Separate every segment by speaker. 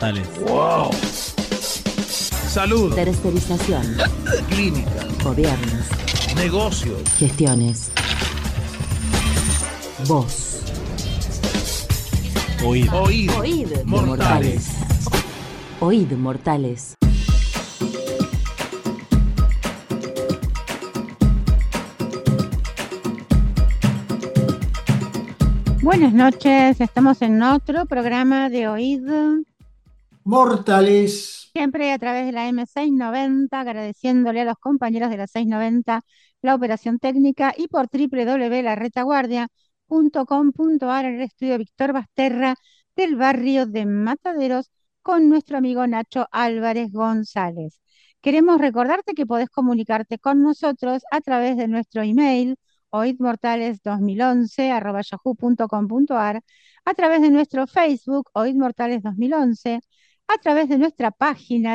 Speaker 1: Mortales.
Speaker 2: ¡Wow! Salud.
Speaker 3: Tercerización.
Speaker 2: Clínica.
Speaker 3: Gobiernos.
Speaker 2: Negocios.
Speaker 3: Gestiones. Voz.
Speaker 1: Oíd.
Speaker 2: Oíd.
Speaker 3: Oíd.
Speaker 2: Mortales.
Speaker 3: Oíd Mortales.
Speaker 4: Buenas noches, estamos en otro programa de Oíd
Speaker 5: Mortales.
Speaker 4: Siempre a través de la M690, agradeciéndole a los compañeros de la 690 la operación técnica y por www.laretaguardia.com.ar en el estudio Víctor Basterra del barrio de Mataderos con nuestro amigo Nacho Álvarez González. Queremos recordarte que podés comunicarte con nosotros a través de nuestro email oidmortales2011@yahoo.com.ar, a través de nuestro Facebook oidmortales2011, a través de nuestra página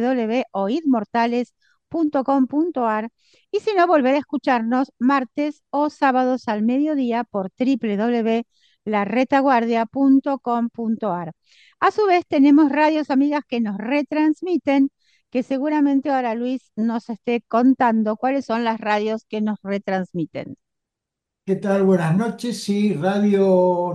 Speaker 4: www.oidmortales.com.ar y si no, volver a escucharnos martes o sábados al mediodía por www.laretaguardia.com.ar. A su vez, tenemos radios amigas que nos retransmiten, que seguramente ahora Luis nos esté contando cuáles son las radios que nos retransmiten.
Speaker 5: ¿Qué tal? Buenas noches. Sí, Radio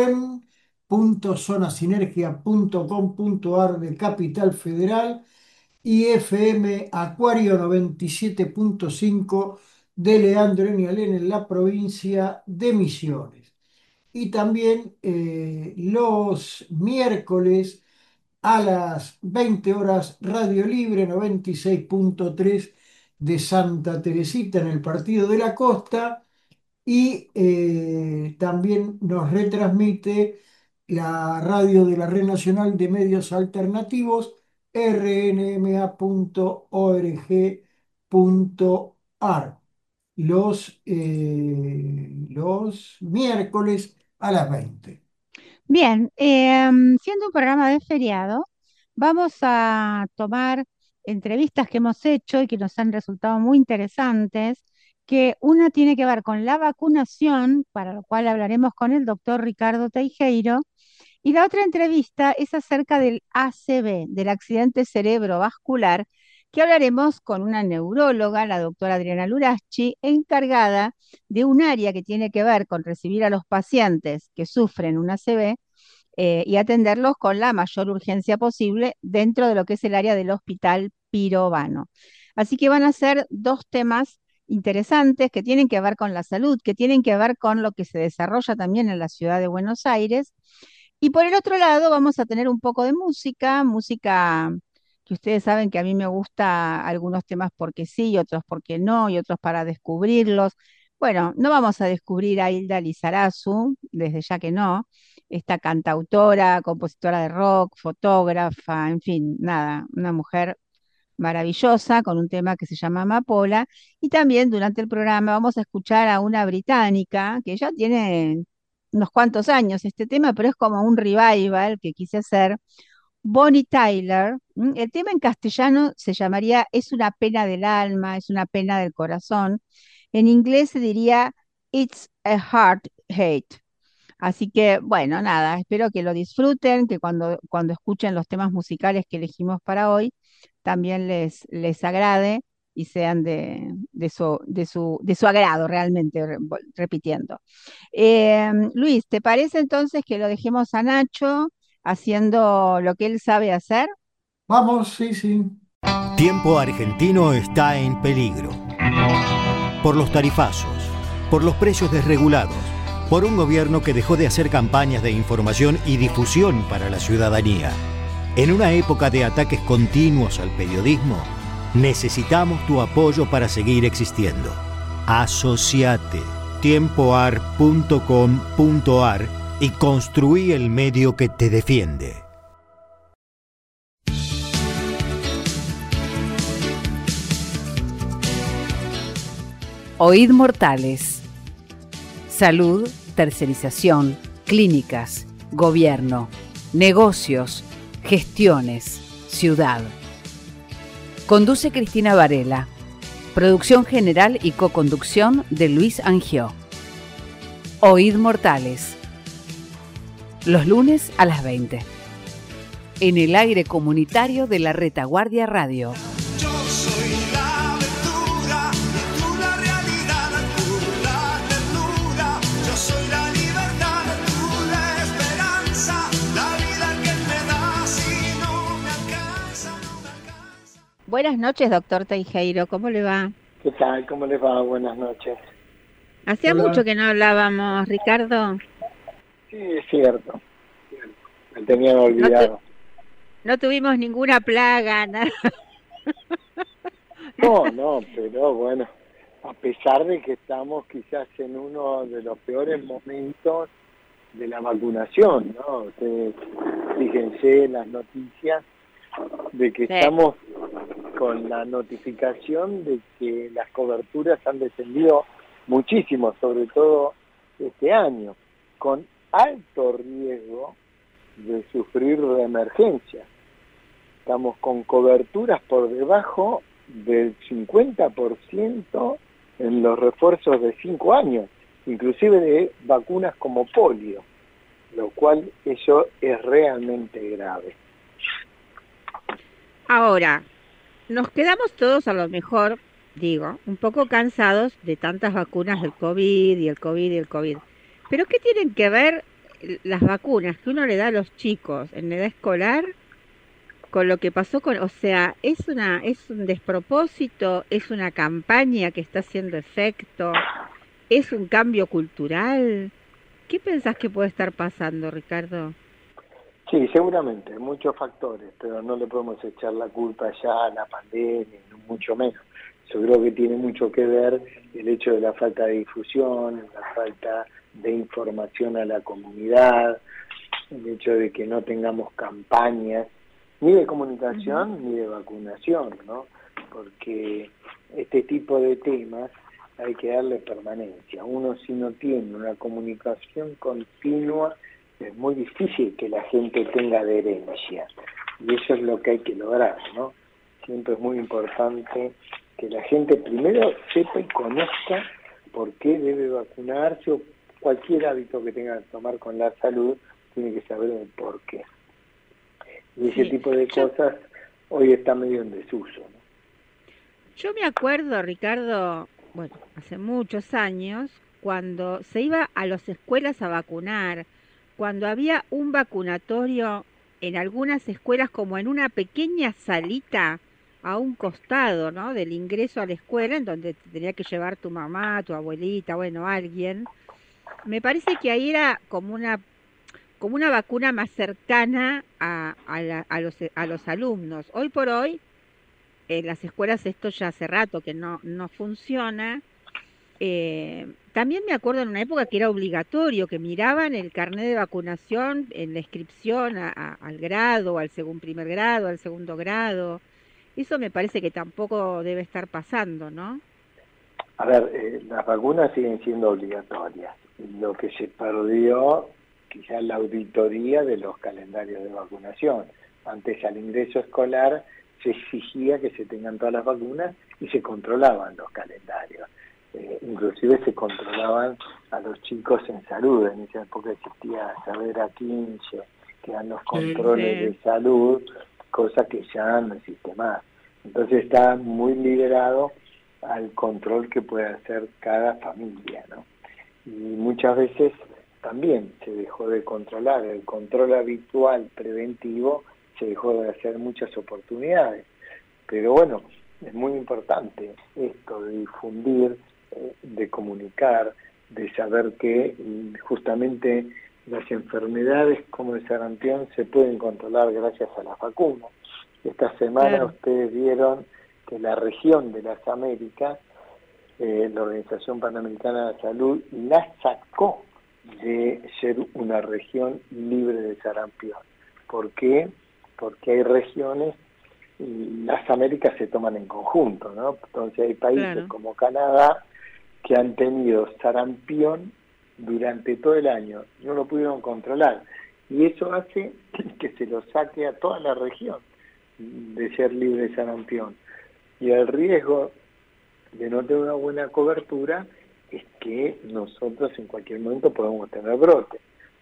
Speaker 5: Neuem.zonasinergia.com.ar de Capital Federal y FM Acuario 97.5 de Leandro Enialén en la provincia de Misiones. Y también los miércoles a las 20 horas Radio Libre 96.3 de Santa Teresita en el Partido de la Costa. Y también nos retransmite la radio de la Red Nacional de Medios Alternativos, rnma.org.ar, los miércoles a las 20.
Speaker 4: Bien, siendo un programa de feriado, vamos a tomar entrevistas que hemos hecho y que nos han resultado muy interesantes, que una tiene que ver con la vacunación, para lo cual hablaremos con el doctor Ricardo Teijeiro, y la otra entrevista es acerca del ACV, del accidente cerebrovascular, que hablaremos con una neuróloga, la doctora Adriana Luraschi, encargada de un área que tiene que ver con recibir a los pacientes que sufren un ACV y atenderlos con la mayor urgencia posible dentro de lo que es el área del Hospital Pirovano. Así que van a ser dos temas interesantes que tienen que ver con la salud, que tienen que ver con lo que se desarrolla también en la ciudad de Buenos Aires. Y por el otro lado vamos a tener un poco de música que ustedes saben que a mí me gusta algunos temas porque sí, y otros porque no, y otros para descubrirlos. Bueno, no vamos a descubrir a Hilda Lizarazu, desde ya que no, esta cantautora, compositora de rock, fotógrafa, en fin, nada, una mujer maravillosa con un tema que se llama Amapola. Y también durante el programa vamos a escuchar a una británica que ya tiene unos cuantos años este tema, pero es como un revival que quise hacer. Bonnie Tyler. El tema en castellano se llamaría Es una pena del alma, es una pena del corazón. En inglés se diría It's a Heart Hate. Así que, bueno, nada, espero que lo disfruten, que cuando escuchen los temas musicales que elegimos para hoy, también les agrade y sean de su agrado realmente, repitiendo. Luis, ¿te parece entonces que lo dejemos a Nacho haciendo lo que él sabe hacer?
Speaker 5: Vamos, sí, sí.
Speaker 6: Tiempo Argentino está en peligro. Por los tarifazos, por los precios desregulados, por un gobierno que dejó de hacer campañas de información y difusión para la ciudadanía. En una época de ataques continuos al periodismo, necesitamos tu apoyo para seguir existiendo. Asociate tiempoar.com.ar y construí el medio que te defiende.
Speaker 7: Oíd Mortales. Salud, tercerización, clínicas, gobierno, negocios, gestiones, ciudad. Conduce Cristina Varela. Producción general y coconducción de Luis Angió. Oíd Mortales. Los lunes a las 20. en el aire comunitario de la Retaguardia Radio.
Speaker 1: Yo soy la aventura y tú la realidad, tú la ternura. Yo soy la libertad, tú la esperanza, la vida que me das y no me alcanza, no me alcanza.
Speaker 4: Buenas noches, doctor Teijeiro, ¿cómo le va?
Speaker 8: ¿Qué tal? ¿Cómo les va? Buenas noches.
Speaker 4: Hacía
Speaker 5: Hola.
Speaker 4: mucho que no hablábamos, Ricardo.
Speaker 8: Sí, es cierto. Me tenían olvidado.
Speaker 4: No tuvimos ninguna plaga, nada.
Speaker 8: No, pero bueno, a pesar de que estamos quizás en uno de los peores momentos de la vacunación, ¿no? Ustedes fíjense en las noticias de que
Speaker 4: Sí.
Speaker 8: estamos con la notificación de que las coberturas han descendido muchísimo, sobre todo este año, con alto riesgo de sufrir reemergencia. Estamos con coberturas por debajo del 50% en los refuerzos de 5 años, inclusive de vacunas como polio, lo cual eso es realmente grave.
Speaker 4: Ahora, nos quedamos todos a lo mejor, digo, un poco cansados de tantas vacunas del COVID y el COVID y el COVID. Pero ¿qué tienen que ver las vacunas que uno le da a los chicos en edad escolar con lo que pasó con, o sea, es un despropósito, es una campaña que está haciendo efecto, es un cambio cultural? ¿Qué pensás que puede estar pasando, Ricardo?
Speaker 8: Sí, seguramente, muchos factores, pero no le podemos echar la culpa ya a la pandemia, mucho menos. Yo creo que tiene mucho que ver el hecho de la falta de difusión, la falta de información a la comunidad, el hecho de que no tengamos campañas ni de comunicación ni de vacunación, ¿no? Porque este tipo de temas hay que darle permanencia. Uno, si no tiene una comunicación continua, es muy difícil que la gente tenga adherencia, y eso es lo que hay que lograr, ¿no? Siempre es muy importante que la gente primero sepa y conozca por qué debe vacunarse, o cualquier hábito que tenga que tomar con la salud, tiene que saber el por qué. Y ese tipo de cosas hoy está medio en desuso, ¿no?
Speaker 4: Yo me acuerdo, Ricardo, bueno, hace muchos años, cuando se iba a las escuelas a vacunar, cuando había un vacunatorio en algunas escuelas como en una pequeña salita a un costado, ¿no?, del ingreso a la escuela, en donde te tenía que llevar tu mamá, tu abuelita, bueno, alguien. Me parece que ahí era como una vacuna más cercana a los alumnos. Hoy por hoy, en las escuelas esto ya hace rato que no funciona. También me acuerdo en una época que era obligatorio, que miraban el carnet de vacunación en la inscripción al grado, al primer grado, al segundo grado. Eso me parece que tampoco debe estar pasando, ¿no?
Speaker 8: A ver, las vacunas siguen siendo obligatorias. Lo que se perdió, quizás la auditoría de los calendarios de vacunación. Antes, al ingreso escolar, se exigía que se tengan todas las vacunas y se controlaban los calendarios. Inclusive se controlaban a los chicos en salud. En esa época existía Saber a 15, que eran los controles de salud, cosa que ya no existe más. Entonces está muy liberado al control que puede hacer cada familia, ¿no? Y muchas veces también se dejó de controlar. El control habitual preventivo se dejó de hacer muchas oportunidades. Pero bueno, es muy importante esto de difundir, de comunicar, de saber que justamente las enfermedades como el sarampión se pueden controlar gracias a las vacunas. Esta semana ustedes vieron que la región de las Américas, la Organización Panamericana de la Salud, la sacó de ser una región libre de sarampión. ¿Por qué? Porque hay regiones, y las Américas se toman en conjunto, ¿no? Entonces hay países como Canadá que han tenido sarampión durante todo el año, no lo pudieron controlar, y eso hace que se lo saque a toda la región de ser libre de sarampión. Y el riesgo de no tener una buena cobertura es que nosotros en cualquier momento podemos tener brotes.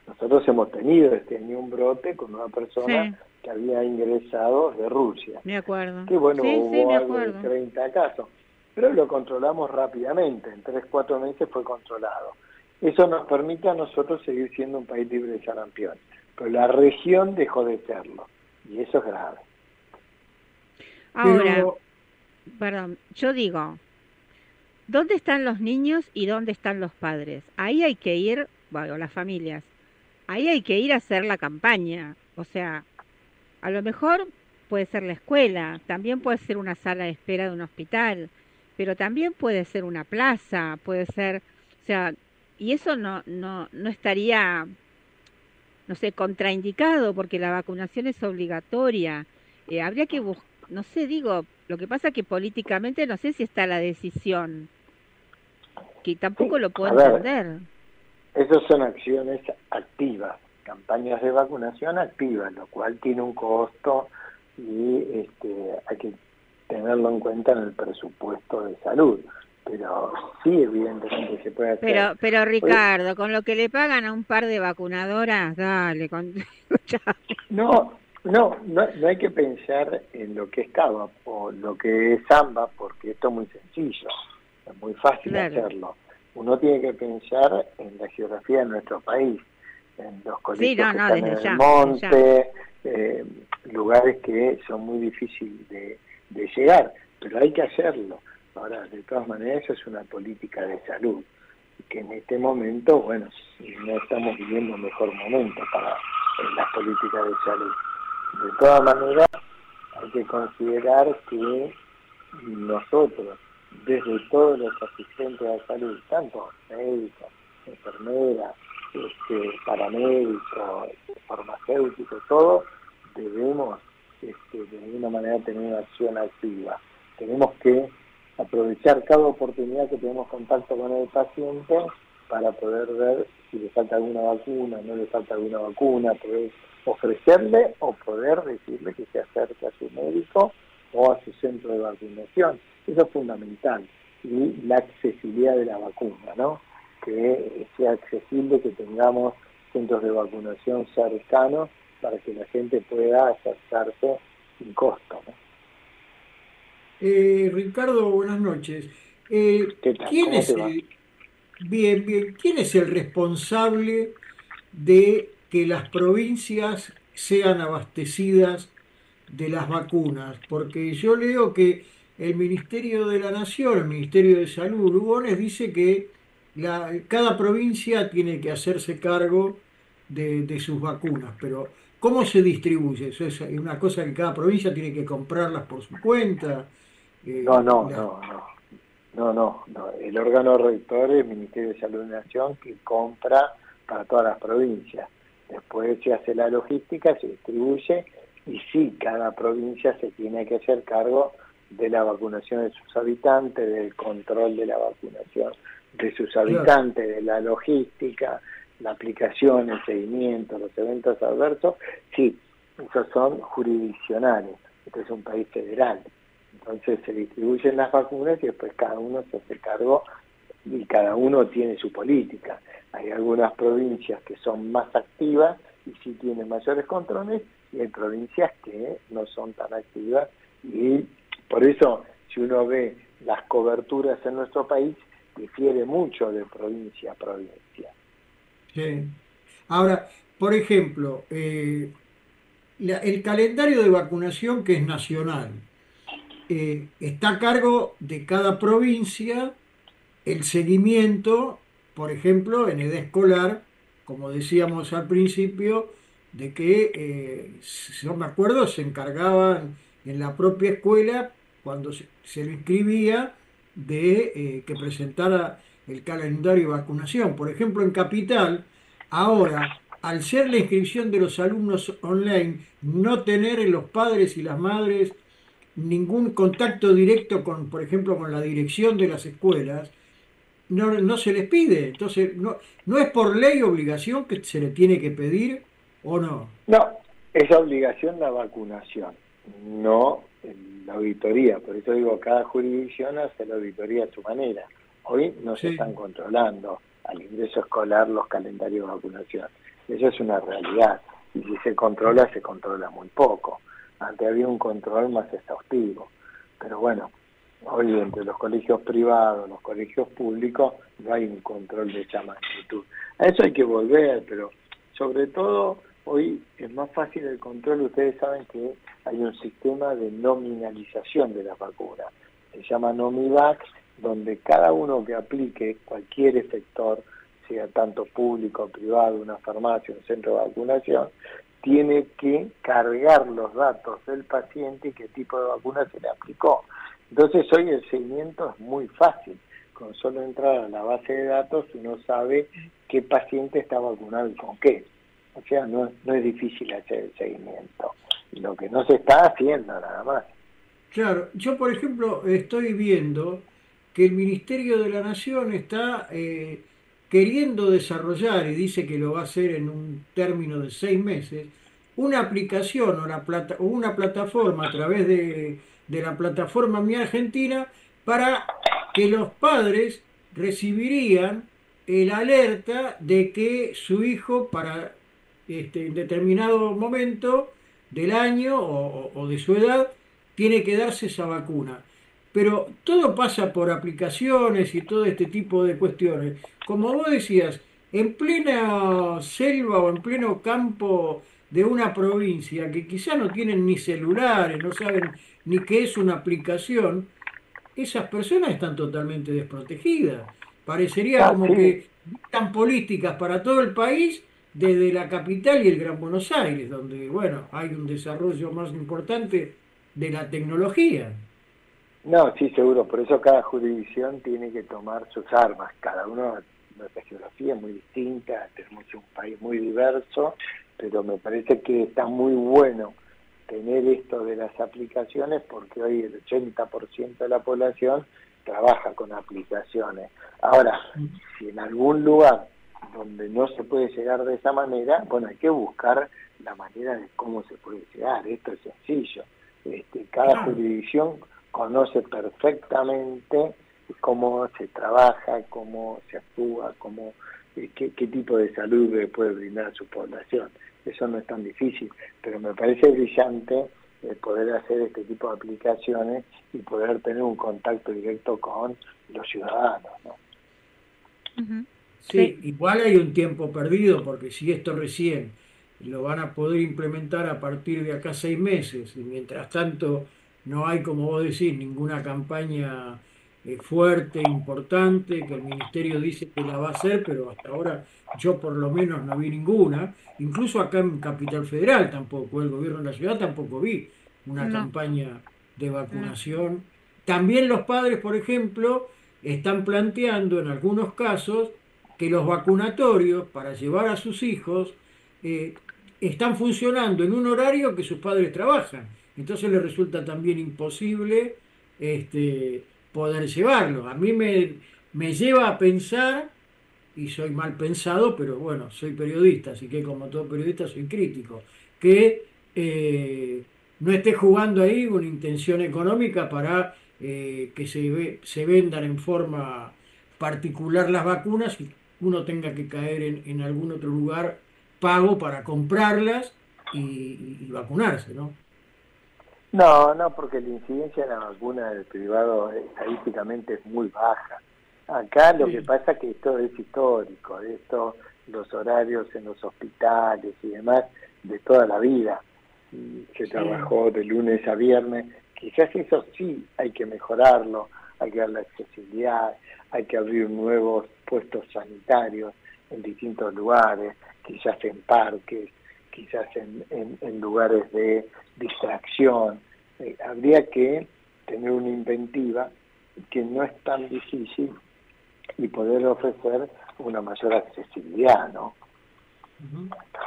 Speaker 8: Nosotros hemos tenido este año un brote con una persona
Speaker 4: Sí,
Speaker 8: que había ingresado de Rusia.
Speaker 4: me acuerdo.
Speaker 8: Que bueno,
Speaker 4: Sí, sí,
Speaker 8: hubo
Speaker 4: me
Speaker 8: algo de
Speaker 4: acuerdo.
Speaker 8: 30 casos, pero lo controlamos rápidamente, en 3-4 meses fue controlado. Eso nos permite a nosotros seguir siendo un país libre de sarampión, pero la región dejó de serlo, y eso es grave.
Speaker 4: Ahora,
Speaker 5: Pero
Speaker 4: perdón, yo digo, ¿dónde están los niños y dónde están los padres? Ahí hay que ir, bueno, las familias, ahí hay que ir a hacer la campaña. O sea, a lo mejor puede ser la escuela, también puede ser una sala de espera de un hospital, pero también puede ser una plaza, puede ser, o sea, y eso no estaría, no sé, contraindicado porque la vacunación es obligatoria. Habría que buscar, no sé, digo, lo que pasa que políticamente no sé si está la decisión, que tampoco
Speaker 8: Sí,
Speaker 4: lo puedo
Speaker 8: a ver,
Speaker 4: entender.
Speaker 8: esas son acciones activas, campañas de vacunación activas, lo cual tiene un costo y hay que tenerlo en cuenta en el presupuesto de salud. Pero sí, evidentemente se puede hacer.
Speaker 4: Pero
Speaker 8: Pues,
Speaker 4: Ricardo, con lo que le pagan a un par de vacunadoras, dale, escuchame.
Speaker 8: no hay que pensar en lo que es CABA o lo que es AMBA, porque esto es muy sencillo, es muy fácil
Speaker 4: Claro.
Speaker 8: hacerlo. Uno tiene que pensar en la geografía de nuestro país, en los
Speaker 4: Sí,
Speaker 8: colegios
Speaker 4: no,
Speaker 8: que
Speaker 4: no,
Speaker 8: están en
Speaker 4: desde
Speaker 8: el
Speaker 4: ya, desde ya.
Speaker 8: monte, eh, lugares que son muy difíciles de llegar, pero hay que hacerlo. Ahora, de todas maneras, eso es una política de salud, que en este momento, bueno, no estamos viviendo un mejor momento para las políticas de salud. De todas maneras, hay que considerar que nosotros, desde todos los asistentes de salud, tanto médicos, enfermeras, paramédicos, farmacéuticos, todos, debemos de alguna manera tener una acción activa. Tenemos que aprovechar cada oportunidad que tenemos contacto con el paciente para poder ver si le falta alguna vacuna, no le falta alguna vacuna, poder ofrecerle o poder decirle que se acerque a su médico o a su centro de vacunación. Eso es fundamental. Y la accesibilidad de la vacuna, ¿no? Que sea accesible, que tengamos centros de vacunación cercanos para que la gente pueda acercarse sin costo, ¿no?
Speaker 5: Ricardo, buenas noches.
Speaker 8: ¿Qué tal?
Speaker 5: ¿Quién
Speaker 8: ¿Cómo
Speaker 5: es
Speaker 8: te va?
Speaker 5: el, bien, bien, quién es el responsable de que las provincias sean abastecidas de las vacunas? Porque yo leo que el Ministerio de la Nación, el Ministerio de Salud, Lugones, dice que cada provincia tiene que hacerse cargo de sus vacunas, pero ¿cómo se distribuye? ¿Eso es una cosa que cada provincia tiene que comprarlas por su cuenta?
Speaker 8: No,
Speaker 5: Eh,
Speaker 8: no,
Speaker 5: las-
Speaker 8: no, no. No. El órgano rector es el Ministerio de Salud de Nación, que compra para todas las provincias. Después se hace la logística, se distribuye y sí, cada provincia se tiene que hacer cargo de la vacunación de sus habitantes, del control de la vacunación de sus
Speaker 5: claro.
Speaker 8: habitantes, de la logística, la aplicación, el seguimiento, los eventos adversos. Sí, esos son jurisdiccionales. Este es un país federal. Entonces se distribuyen las vacunas y después cada uno se hace cargo y cada uno tiene su política. Hay algunas provincias que son más activas y sí tienen mayores controles y hay provincias que no son tan activas y por eso si uno ve las coberturas en nuestro país difiere mucho de provincia a provincia.
Speaker 5: Sí. Ahora, por ejemplo, el calendario de vacunación que es nacional, está a cargo de cada provincia el seguimiento, por ejemplo, en edad escolar, como decíamos al principio, de que, si no me acuerdo, se encargaban en la propia escuela, cuando se lo inscribía, de que presentara el calendario de vacunación. Por ejemplo, en Capital, ahora, al ser la inscripción de los alumnos online, no tener los padres y las madres ningún contacto directo con, por ejemplo, con la dirección de las escuelas, no se les pide. Entonces, no es por ley obligación que se le tiene que pedir o no.
Speaker 8: No, es obligación la vacunación, no la auditoría. Por eso digo, cada jurisdicción hace la auditoría a su manera. Hoy no se
Speaker 5: Sí,
Speaker 8: están controlando al ingreso escolar los calendarios de vacunación. Eso es una realidad. Y si se controla muy poco. Antes había un control más exhaustivo. Pero bueno, hoy entre los colegios privados, los colegios públicos, no hay un control de esa magnitud. A eso hay que volver, pero sobre todo hoy es más fácil el control. Ustedes saben que hay un sistema de nominalización de las vacunas. Se llama Nomivac, donde cada uno que aplique, cualquier efector, sea tanto público, privado, una farmacia, un centro de vacunación, tiene que cargar los datos del paciente y qué tipo de vacuna se le aplicó. Entonces hoy el seguimiento es muy fácil. Con solo entrar a la base de datos uno sabe qué paciente está vacunado y con qué. O sea, no es difícil hacer el seguimiento. Lo que no se está haciendo nada más.
Speaker 5: Claro, yo por ejemplo estoy viendo que el Ministerio de la Nación está queriendo desarrollar, y dice que lo va a hacer en un término de 6 meses, una aplicación o una plataforma a través de la plataforma Mi Argentina para que los padres recibirían el alerta de que su hijo para en determinado momento del año o de su edad tiene que darse esa vacuna. Pero todo pasa por aplicaciones y todo este tipo de cuestiones. Como vos decías, en plena selva o en pleno campo de una provincia que quizá no tienen ni celulares, no saben ni qué es una aplicación, esas personas están totalmente desprotegidas. Parecería como
Speaker 8: Sí.
Speaker 5: que dictan políticas para todo el país desde la capital y el Gran Buenos Aires, donde, bueno, hay un desarrollo más importante de la tecnología.
Speaker 8: No, sí, seguro. Por eso cada jurisdicción tiene que tomar sus armas. Cada uno, nuestra geografía es muy distinta, tenemos un país muy diverso, pero me parece que está muy bueno tener esto de las aplicaciones porque hoy el 80% de la población trabaja con aplicaciones. Ahora, si en algún lugar donde no se puede llegar de esa manera, bueno, hay que buscar la manera de cómo se puede llegar. Esto es sencillo. Cada jurisdicción conoce perfectamente cómo se trabaja, cómo se actúa, qué tipo de salud le puede brindar a su población. Eso no es tan difícil, pero me parece brillante poder hacer este tipo de aplicaciones y poder tener un contacto directo con los ciudadanos, ¿no?
Speaker 4: Ujú.
Speaker 5: Sí, igual hay un tiempo perdido, porque si esto recién lo van a poder implementar a partir de acá 6 meses, y mientras tanto no hay, como vos decís, ninguna campaña fuerte, importante, que el ministerio dice que la va a hacer, pero hasta ahora yo por lo menos no vi ninguna, incluso acá en Capital Federal tampoco, el gobierno de la ciudad tampoco vi una
Speaker 4: No,
Speaker 5: campaña de
Speaker 4: no.
Speaker 5: vacunación. También los padres, por ejemplo, están planteando en algunos casos que los vacunatorios para llevar a sus hijos eh, están funcionando en un horario que sus padres trabajan. Entonces les resulta también imposible poder llevarlos. A mí me lleva a pensar, y soy mal pensado, pero bueno, soy periodista, así que como todo periodista soy crítico, que no esté jugando ahí una intención económica para que se vendan en forma particular las vacunas y uno tenga que caer en algún otro lugar pago para comprarlas y vacunarse, ¿no?
Speaker 8: No, porque la incidencia en la vacuna del privado estadísticamente es muy baja. Acá lo que
Speaker 5: Sí,
Speaker 8: pasa es que esto es histórico, los horarios en los hospitales y demás, de toda la vida. Se
Speaker 5: sí.
Speaker 8: trabajó de lunes a viernes. Quizás eso sí hay que mejorarlo, hay que dar la accesibilidad, hay que abrir nuevos puestos sanitarios en distintos lugares, quizás en parques, quizás en lugares de distracción. Habría que tener una inventiva que no es tan difícil y poder ofrecer una mayor accesibilidad, ¿no?
Speaker 5: Ujú.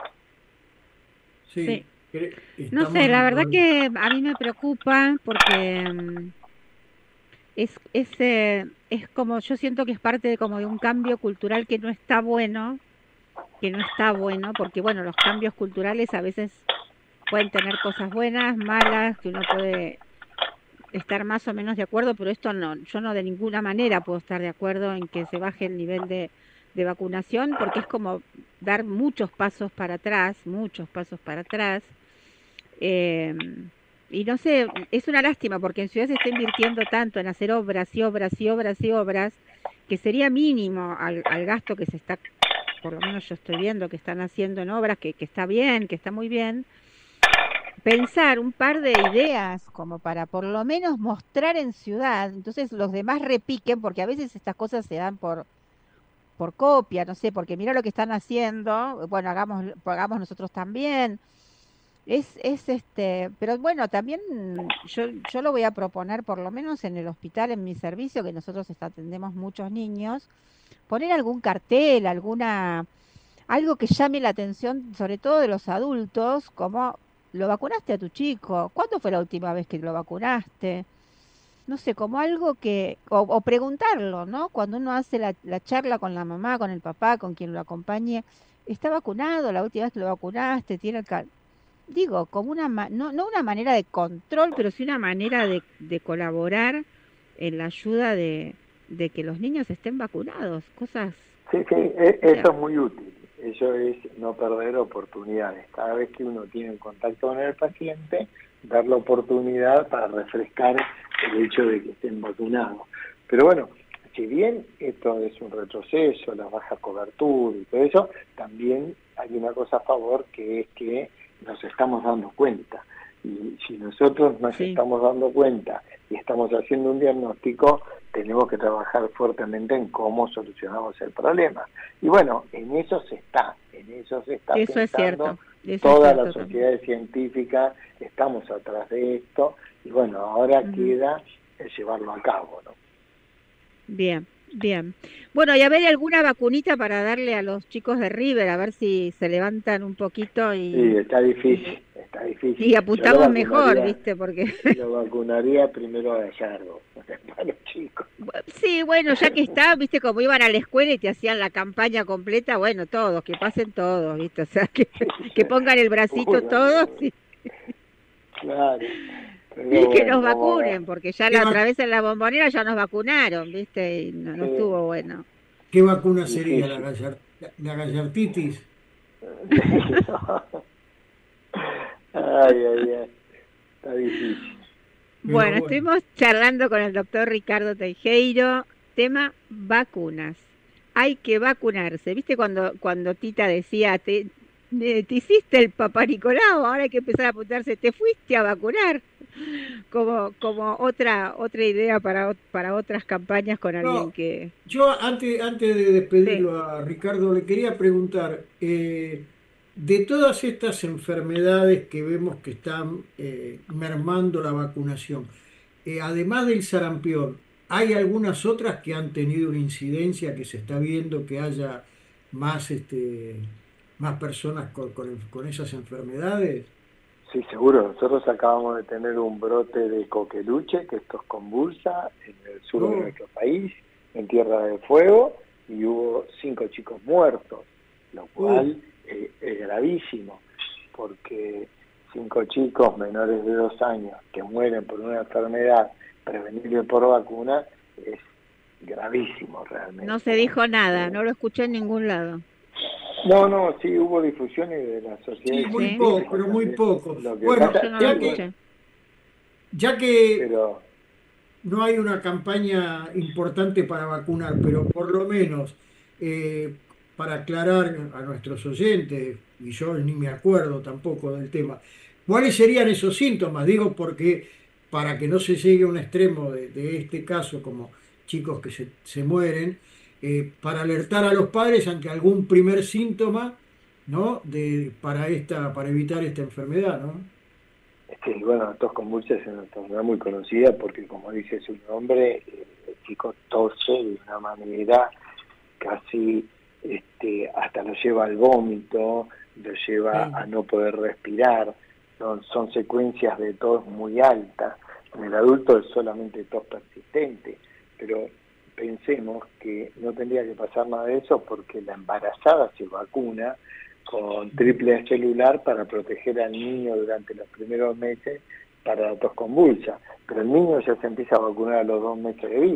Speaker 4: Sí.
Speaker 5: Sí,
Speaker 4: No
Speaker 5: estamos
Speaker 4: sé,
Speaker 5: en
Speaker 4: la
Speaker 5: un
Speaker 4: verdad
Speaker 5: problema.
Speaker 4: que a mí me preocupa porque es como, yo siento que es parte de como de un cambio cultural que no está bueno, porque bueno, los cambios culturales a veces pueden tener cosas buenas, malas, que uno puede estar más o menos de acuerdo, pero esto no, yo no de ninguna manera puedo estar de acuerdo en que se baje el nivel de vacunación, porque es como dar muchos pasos para atrás, eh, y no sé, es una lástima porque en Ciudad se está invirtiendo tanto en hacer obras y obras y obras y obras, que sería mínimo al gasto que se está, por lo menos yo estoy viendo que están haciendo en obras, que está bien, que está muy bien, pensar un par de ideas como para por lo menos mostrar en Ciudad, entonces los demás repiquen, porque a veces estas cosas se dan por copia, no sé, porque mira lo que están haciendo, bueno, hagamos nosotros también. Pero bueno, también yo lo voy a proponer, por lo menos en el hospital, en mi servicio, que nosotros atendemos muchos niños, poner algún cartel, algo que llame la atención, sobre todo de los adultos, como lo vacunaste a tu chico, ¿cuándo fue la última vez que lo vacunaste? No sé, como algo o preguntarlo, ¿no? Cuando uno hace la charla con la mamá, con el papá, con quien lo acompañe, ¿está vacunado? ¿La última vez que lo vacunaste? Digo, como no una manera de control, pero sí una manera de colaborar en la ayuda de que los niños estén vacunados, cosas.
Speaker 8: Sí, eso es muy útil. Eso es no perder oportunidades. Cada vez que uno tiene contacto con el paciente, dar la oportunidad para refrescar el hecho de que estén vacunados. Pero bueno, si bien esto es un retroceso, la baja cobertura y todo eso, también hay una cosa a favor, que es que nos estamos dando cuenta. Y si nosotros nos estamos dando cuenta y estamos haciendo un diagnóstico, tenemos que trabajar fuertemente en cómo solucionamos el problema. Y bueno, en eso se está
Speaker 4: Eso
Speaker 8: pensando.
Speaker 4: es cierto.
Speaker 8: Toda la sociedad científica estamos atrás de esto, y bueno, ahora queda llevarlo a cabo, ¿no?
Speaker 4: Bien. Bueno, y a ver, alguna vacunita para darle a los chicos de River, a ver si se levantan un poquito
Speaker 8: Sí, está difícil.
Speaker 4: Y apuntamos mejor, ¿viste? Porque
Speaker 8: lo vacunaría primero a Gallardo, para los chicos.
Speaker 4: Sí, bueno, ya que está, ¿viste? Como iban a la escuela y te hacían la campaña completa, bueno, todos, que pasen todos, ¿viste? O sea, que pongan el bracito todos.
Speaker 8: Claro.
Speaker 4: Y que nos vacunen, porque ya la otra vez en la Bombonera ya nos vacunaron, ¿viste? Y no estuvo bueno.
Speaker 5: ¿Qué vacuna sería la gallartitis?
Speaker 8: Ay, está difícil.
Speaker 4: Bueno, estuvimos charlando con el doctor Ricardo Teijeiro, tema vacunas. Hay que vacunarse. ¿Viste cuando Tita decía, te hiciste el Papá Nicolau, ahora hay que empezar a apuntarse, te fuiste a vacunar? Como otra idea para otras campañas con alguien que...
Speaker 5: Yo antes de despedirlo a Ricardo, le quería preguntar, de todas estas enfermedades que vemos que están mermando la vacunación, además del sarampión, ¿hay algunas otras que han tenido una incidencia, que se está viendo que haya más, más personas con esas enfermedades?
Speaker 8: Sí, seguro. Nosotros acabamos de tener un brote de coqueluche, que esto es convulsa, en el sur de nuestro país, en Tierra del Fuego, y hubo 5 chicos muertos, lo cual es gravísimo, porque 5 chicos menores de 2 años que mueren por una enfermedad prevenible por vacuna es gravísimo realmente.
Speaker 4: No se dijo nada, no lo escuché en ningún lado.
Speaker 8: No, sí hubo difusiones de la sociedad.
Speaker 5: Sí, muy poco, pero muy poco.
Speaker 8: Bueno,
Speaker 5: ya que no hay una campaña importante para vacunar, pero por lo menos para aclarar a nuestros oyentes, y yo ni me acuerdo tampoco del tema, ¿cuáles serían esos síntomas? Digo, porque para que no se llegue a un extremo de este caso, como chicos que se mueren, para alertar a los padres ante algún primer síntoma, ¿no? Para evitar esta enfermedad, ¿no?
Speaker 8: Sí, bueno, tos convulsa es una enfermedad muy conocida porque, como dice su nombre, el chico tose de una manera casi, hasta lo lleva al vómito, lo lleva a no poder respirar, son secuencias de tos muy altas. En el adulto es solamente tos persistente, pero pensemos que no tendría que pasar nada de eso, porque la embarazada se vacuna con triple celular para proteger al niño durante los primeros meses para la tos convulsa, pero el niño ya se empieza a vacunar a los 2 meses de vida,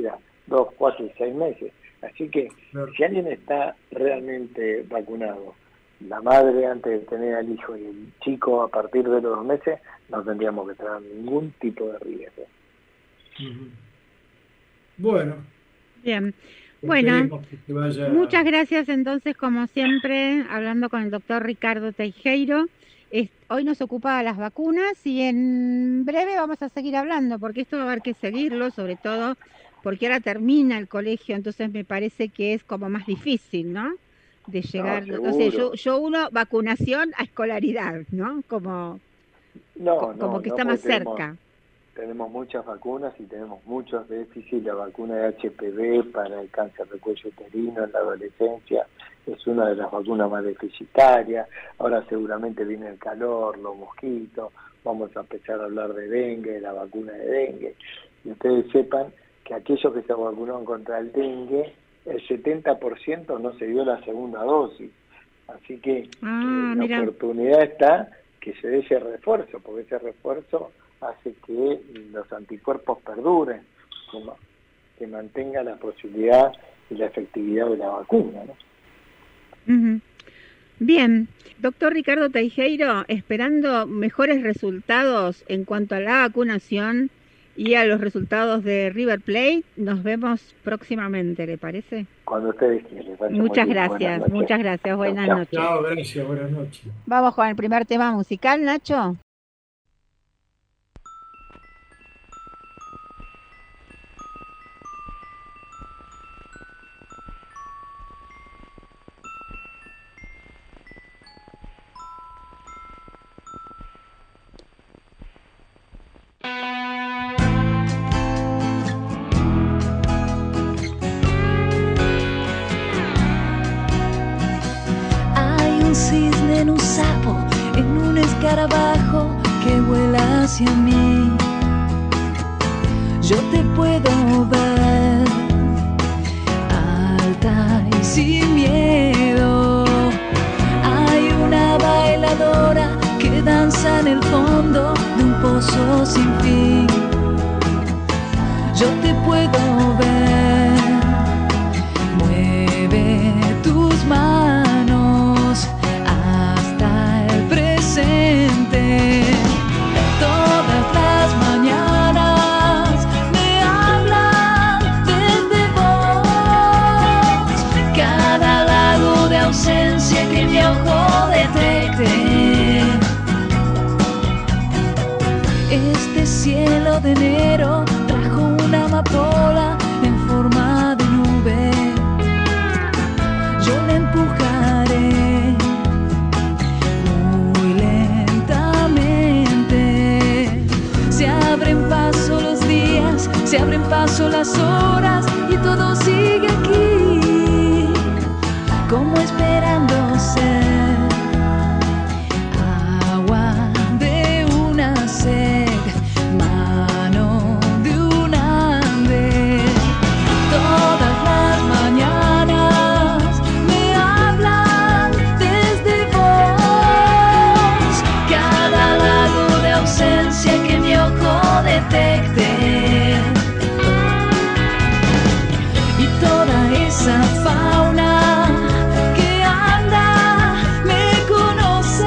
Speaker 8: 2, 4 y 6 meses. Así que
Speaker 5: Claro.
Speaker 8: si alguien está realmente vacunado, la madre antes de tener al hijo y el chico a partir de los 2 meses, no tendríamos que tener ningún tipo de riesgo.
Speaker 5: Ujú. Bueno,
Speaker 4: Bien. Bueno,
Speaker 5: esperemos que te vaya.
Speaker 4: muchas gracias entonces, como siempre, hablando con el doctor Ricardo Teijeiro. Hoy nos ocupa las vacunas y en breve vamos a seguir hablando, porque esto va a haber que seguirlo, sobre todo porque ahora termina el colegio, entonces me parece que es como más difícil, ¿no? De llegar, no sé,
Speaker 8: seguro.
Speaker 4: yo uno vacunación a escolaridad, ¿no? Como
Speaker 8: No,
Speaker 4: que
Speaker 8: no,
Speaker 4: está más
Speaker 8: porque
Speaker 4: cerca.
Speaker 8: tenemos muchas vacunas y tenemos muchos déficits. La vacuna de HPV para el cáncer de cuello uterino en la adolescencia es una de las vacunas más deficitarias. Ahora seguramente viene el calor, los mosquitos, vamos a empezar a hablar de dengue, de la vacuna de dengue. Y ustedes sepan que aquellos que se vacunaron contra el dengue, el 70% no se dio la segunda dosis. Así que la
Speaker 4: Mira.
Speaker 8: oportunidad está que se dé ese refuerzo, porque ese refuerzo hace que los anticuerpos perduren, que mantenga la posibilidad y la efectividad de la vacuna, ¿no?
Speaker 4: Ujú. Bien, doctor Ricardo Teijeiro, esperando mejores resultados en cuanto a la vacunación y a los resultados de River Plate, nos vemos próximamente, ¿le parece?
Speaker 8: Cuando ustedes quieran.
Speaker 4: Muchas gracias, buenas
Speaker 8: Chao.
Speaker 4: noches.
Speaker 5: Chao, gracias, buenas noches.
Speaker 4: Vamos con el primer tema musical, Nacho.
Speaker 9: Hay un cisne en un sapo, en un escarabajo que vuela hacia mí. Yo te puedo ver, alta y sin miedo. Hay una bailadora que danza en el fondo de un pozo sin fin. Yo te puedo ver, mueve tus manos hasta el presente. Todas las mañanas me hablan desde vos. Cada lago de ausencia que mi ojo detecte. Este cielo de enero trajo una amapola en forma de nube. Yo la empujaré muy lentamente. Se abren paso los días, se abren paso las horas y todo sigue aquí, como esperando ser agua de una sed, mano de un ande. Todas las mañanas me hablan desde vos. Cada lago de ausencia que mi ojo detecte. Y toda esa fauna que anda me conoce.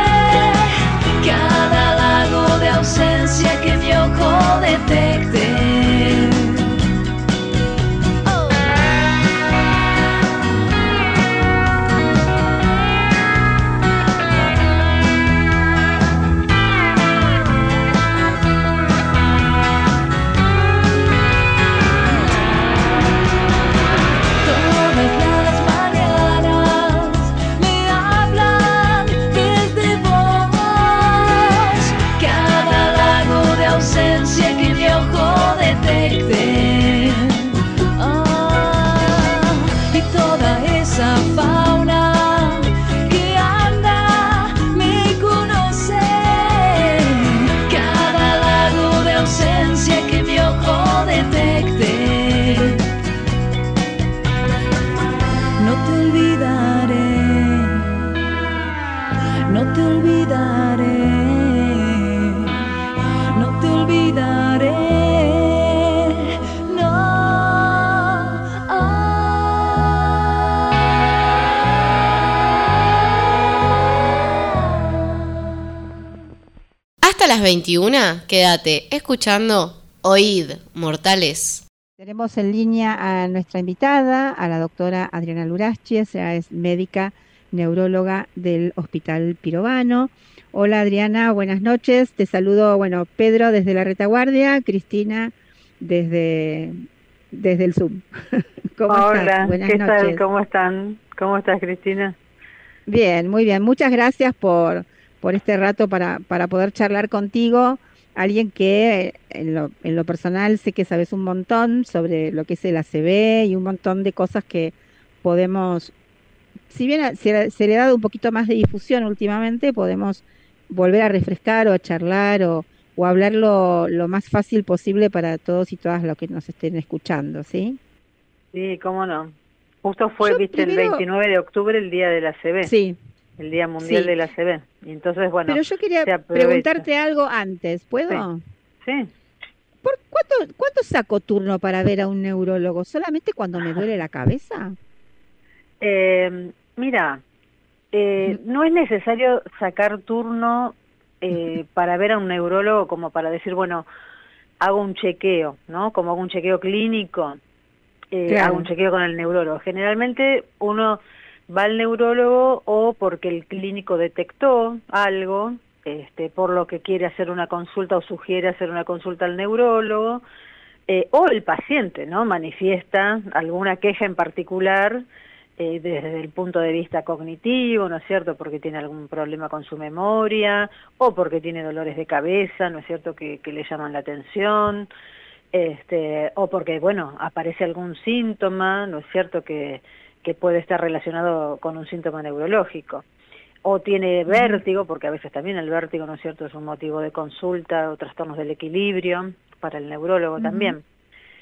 Speaker 9: Cada lago de ausencia que mi ojo detecte. Todas
Speaker 10: 21, quédate escuchando Oíd, Mortales.
Speaker 4: Tenemos en línea a nuestra invitada, a la doctora Adriana Luraschi, ella es médica neuróloga del Hospital Pirovano. Hola Adriana, buenas noches. Te saludo, Pedro desde la retaguardia, Cristina desde el Zoom. ¿Cómo
Speaker 11: Hola,
Speaker 4: estás? Buenas
Speaker 11: ¿qué
Speaker 4: noches.
Speaker 11: tal? ¿Cómo están? ¿Cómo estás, Cristina?
Speaker 4: Bien, muy bien. Muchas gracias por este rato para poder charlar contigo. Alguien que en lo personal sé que sabes un montón sobre lo que es el ACV y un montón de cosas que podemos, si bien se le ha dado un poquito más de difusión últimamente, podemos volver a refrescar o a charlar o hablar lo más fácil posible para todos y todas los que nos estén escuchando, ¿sí?
Speaker 11: Sí, cómo no. Justo fue,
Speaker 4: Yo
Speaker 11: viste, el
Speaker 4: primero,
Speaker 11: 29 de octubre el día del ACV,
Speaker 4: sí,
Speaker 11: el Día Mundial
Speaker 4: sí,
Speaker 11: del ACV. Y entonces, bueno,
Speaker 4: pero yo quería
Speaker 11: se aprovecha.
Speaker 4: preguntarte algo antes,
Speaker 11: Sí,
Speaker 4: ¿puedo?
Speaker 11: sí.
Speaker 4: ¿Por cuánto saco turno para ver a un neurólogo? ¿Solamente cuando me duele la cabeza?
Speaker 11: Mira, no es necesario sacar turno para ver a un neurólogo como para decir, bueno, hago un chequeo, ¿no? Como hago un chequeo clínico. Hago un
Speaker 4: Claro,
Speaker 11: chequeo con el neurólogo. Generalmente uno va al neurólogo o porque el clínico detectó algo, por lo que quiere hacer una consulta o sugiere hacer una consulta al neurólogo, o el paciente, ¿no? Manifiesta alguna queja en particular desde el punto de vista cognitivo, ¿no es cierto? Porque tiene algún problema con su memoria o porque tiene dolores de cabeza, ¿no es cierto? Que le llaman la atención. O porque, bueno, aparece algún síntoma, ¿no es cierto?, que puede estar relacionado con un síntoma neurológico. O tiene
Speaker 4: ujú,
Speaker 11: vértigo, porque a veces también el vértigo, ¿no es cierto?, es un motivo de consulta, o trastornos del equilibrio, para el neurólogo
Speaker 4: ujú,
Speaker 11: también.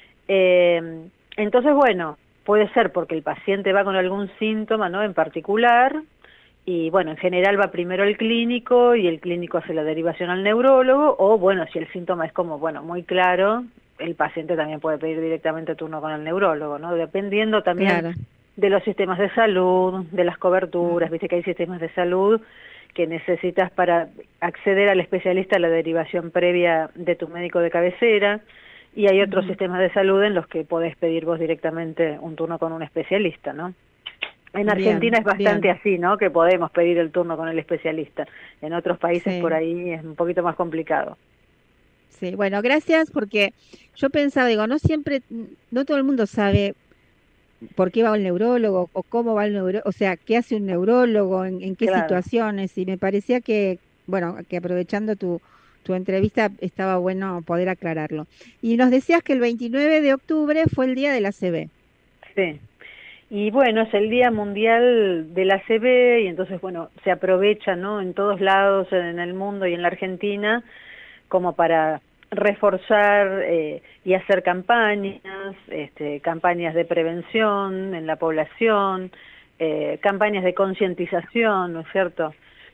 Speaker 11: Entonces, bueno, puede ser porque el paciente va con algún síntoma, ¿no?, en particular, y bueno, en general va primero el clínico y el clínico hace la derivación al neurólogo, o bueno, si el síntoma es como, bueno, muy claro, el paciente también puede pedir directamente turno con el neurólogo, ¿no? Dependiendo también
Speaker 4: claro.
Speaker 11: de los sistemas de salud, de las coberturas,
Speaker 4: Mm,
Speaker 11: viste que hay sistemas de salud que necesitas para acceder al especialista la derivación previa de tu médico de cabecera, y hay otros
Speaker 4: ujú.
Speaker 11: sistemas de salud en los que podés pedir vos directamente un turno con un especialista, ¿no? En Argentina
Speaker 4: Bien,
Speaker 11: es bastante
Speaker 4: bien,
Speaker 11: así, ¿no? Que podemos pedir el turno con el especialista. En otros países por
Speaker 4: sí,
Speaker 11: ahí es un poquito más complicado.
Speaker 4: sí. Bueno, gracias porque yo pensaba, digo, no siempre, no todo el mundo sabe por qué va el neurólogo o cómo va el neurólogo, o sea, qué hace un neurólogo, en qué
Speaker 11: Claro.
Speaker 4: situaciones, y me parecía que, que aprovechando tu entrevista estaba bueno poder aclararlo. Y nos decías que el 29 de octubre fue el día de la ACV.
Speaker 11: Sí. Y bueno, es el Día Mundial del ACV y entonces, bueno, se aprovecha, ¿no? En todos lados, en el mundo y en la Argentina, como para reforzar y hacer campañas, campañas de prevención en la población, campañas de concientización, ¿no es cierto?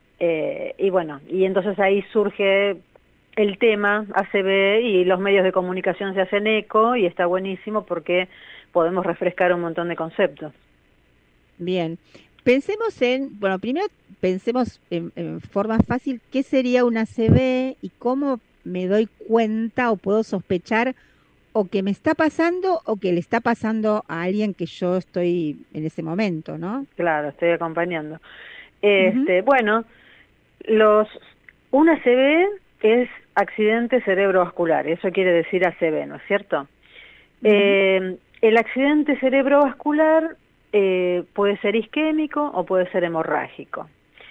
Speaker 11: Y bueno, y entonces ahí surge el tema ACV y los medios de comunicación se hacen eco y está buenísimo porque podemos refrescar un montón de conceptos.
Speaker 4: Bien. Pensemos primero pensemos en forma fácil, ¿qué sería una ACV y cómo me doy cuenta o puedo sospechar o que me está pasando o que le está pasando a alguien que yo estoy en ese momento, ¿no?
Speaker 11: Claro, estoy acompañando.
Speaker 4: Ujú,
Speaker 11: Bueno, los un ACV es accidente cerebrovascular, eso quiere decir ACV, ¿no es cierto?
Speaker 4: ujú,
Speaker 11: El accidente cerebrovascular puede ser isquémico o puede ser hemorrágico.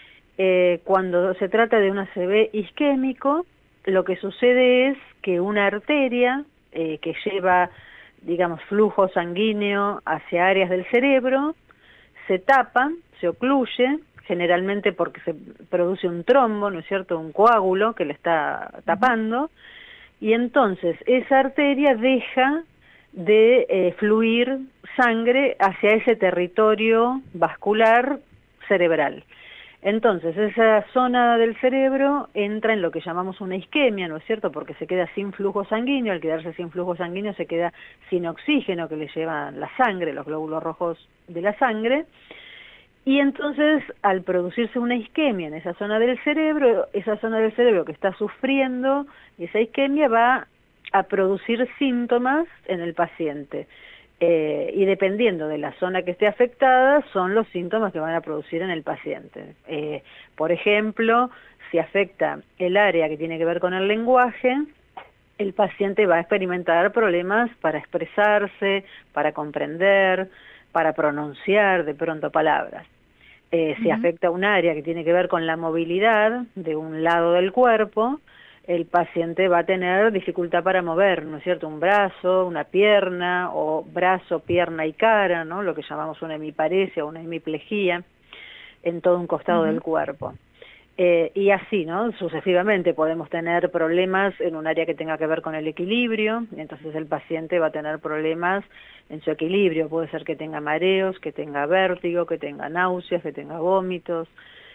Speaker 11: Cuando se trata de un ACV isquémico, lo que sucede es que una arteria que lleva, digamos, flujo sanguíneo hacia áreas del cerebro, se tapa, se ocluye, generalmente porque se produce un trombo, ¿no es cierto?, un coágulo que le está
Speaker 4: ujú.
Speaker 11: tapando, y entonces esa arteria deja de fluir sangre hacia ese territorio vascular cerebral. Entonces, esa zona del cerebro entra en lo que llamamos una isquemia, ¿no es cierto? Porque se queda sin flujo sanguíneo, al quedarse sin flujo sanguíneo se queda sin oxígeno que le lleva la sangre, los glóbulos rojos de la sangre, Y entonces, al producirse una isquemia en esa zona del cerebro que está sufriendo esa isquemia va a producir síntomas en el paciente. Y dependiendo de la zona que esté afectada, son los síntomas que van a producir en el paciente. Por ejemplo, si afecta el área que tiene que ver con el lenguaje, el paciente va a experimentar problemas para expresarse, para comprender, para pronunciar de pronto palabras. Si afecta un área que tiene que ver con la movilidad de un lado del cuerpo, el paciente va a tener dificultad para mover, ¿no es cierto?, un brazo, una pierna, o brazo, pierna y cara, ¿no?, lo que llamamos una hemiparesia o una hemiplegia, en todo un costado del cuerpo. Y así, ¿no?, sucesivamente podemos tener problemas en un área que tenga que ver con el equilibrio, entonces el paciente va a tener problemas en su equilibrio, puede ser que tenga mareos, que tenga vértigo, que tenga náuseas, que tenga vómitos,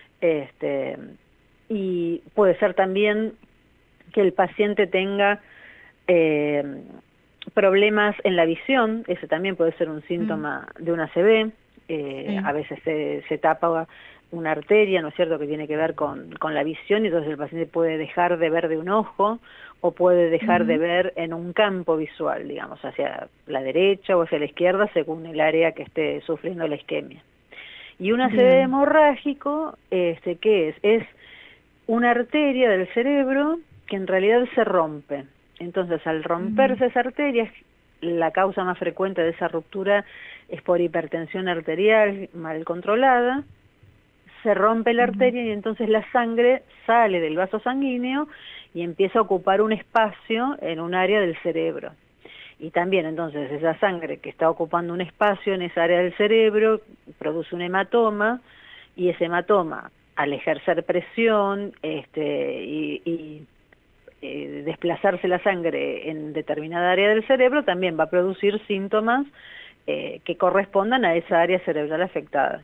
Speaker 11: y puede ser también que el paciente tenga problemas en la visión, ese también puede ser un síntoma de una ACV, a veces se tapa una arteria, ¿no es cierto?, que tiene que ver con la visión, y entonces el paciente puede dejar de ver de un ojo, o puede dejar de ver en un campo visual, digamos, hacia la derecha o hacia la izquierda, según el área que esté sufriendo la isquemia. Y un ACV hemorrágico, ¿qué es? Es una arteria del cerebro que en realidad se rompe. Entonces, al romperse esa arteria, la causa más frecuente de esa ruptura es por hipertensión arterial mal controlada, se rompe la arteria y entonces la sangre sale del vaso sanguíneo y empieza a ocupar un espacio en un área del cerebro. Y también entonces esa sangre que está ocupando un espacio en esa área del cerebro produce un hematoma, y ese hematoma, al ejercer presión y desplazarse la sangre en determinada área del cerebro, también va a producir síntomas que correspondan a esa área cerebral afectada.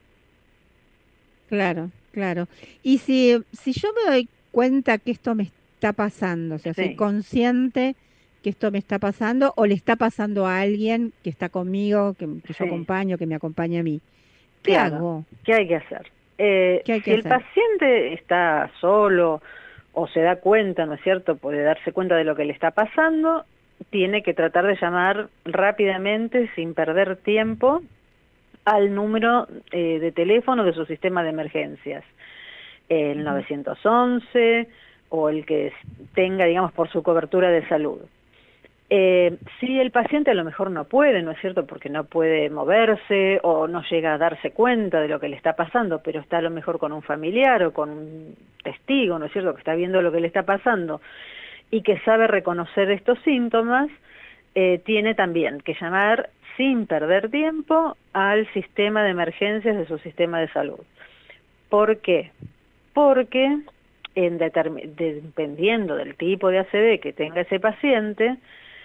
Speaker 4: Claro, claro. Y si yo me doy cuenta que esto me está pasando, o sea, soy consciente que esto me está pasando o le está pasando a alguien que está conmigo, que yo acompaño, que me acompaña a mí, ¿qué hago?
Speaker 11: ¿Qué hay que hacer? Si el paciente está solo o se da cuenta, ¿no es cierto?, puede darse cuenta de lo que le está pasando, tiene que tratar de llamar rápidamente, sin perder tiempo, al número de teléfono de su sistema de emergencias, el 911 o el que tenga, digamos, por su cobertura de salud. Si el paciente a lo mejor no puede, ¿no es cierto?, porque no puede moverse o no llega a darse cuenta de lo que le está pasando, pero está a lo mejor con un familiar o con un testigo, ¿no es cierto?, que está viendo lo que le está pasando y que sabe reconocer estos síntomas, tiene también que llamar sin perder tiempo al sistema de emergencias de su sistema de salud. ¿Por qué? Porque dependiendo del tipo de ACV que tenga ese paciente,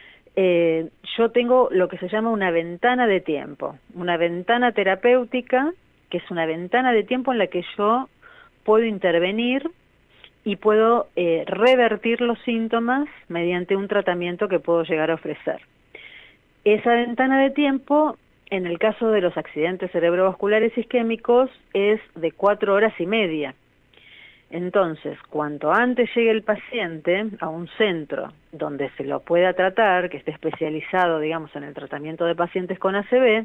Speaker 11: yo tengo lo que se llama una ventana de tiempo, una ventana terapéutica, que es una ventana de tiempo en la que yo puedo intervenir y puedo revertir los síntomas mediante un tratamiento que puedo llegar a ofrecer. Esa ventana de tiempo, en el caso de los accidentes cerebrovasculares isquémicos, es de 4 horas y media. Entonces, cuanto antes llegue el paciente a un centro donde se lo pueda tratar, que esté especializado, digamos, en el tratamiento de pacientes con ACV,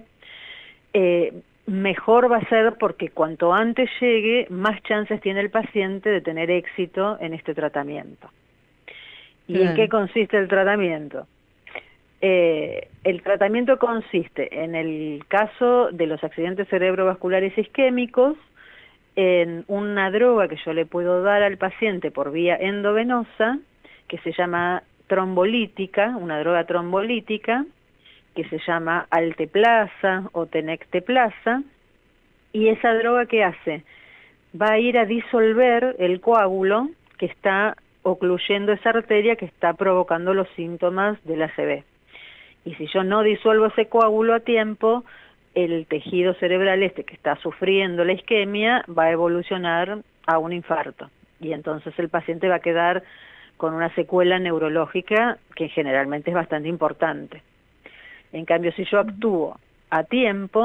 Speaker 11: mejor va a ser, porque cuanto antes llegue, más chances tiene el paciente de tener éxito en este tratamiento. ¿Y en qué consiste el tratamiento? El tratamiento consiste, en el caso de los accidentes cerebrovasculares isquémicos, en una droga que yo le puedo dar al paciente por vía endovenosa, que se llama trombolítica, una droga trombolítica, que se llama alteplasa o tenecteplasa, y esa droga, ¿qué hace? Va a ir a disolver el coágulo que está ocluyendo esa arteria que está provocando los síntomas del ACV. Y si yo no disuelvo ese coágulo a tiempo, el tejido cerebral que está sufriendo la isquemia va a evolucionar a un infarto. Y entonces el paciente va a quedar con una secuela neurológica que generalmente es bastante importante. En cambio, si yo actúo a tiempo,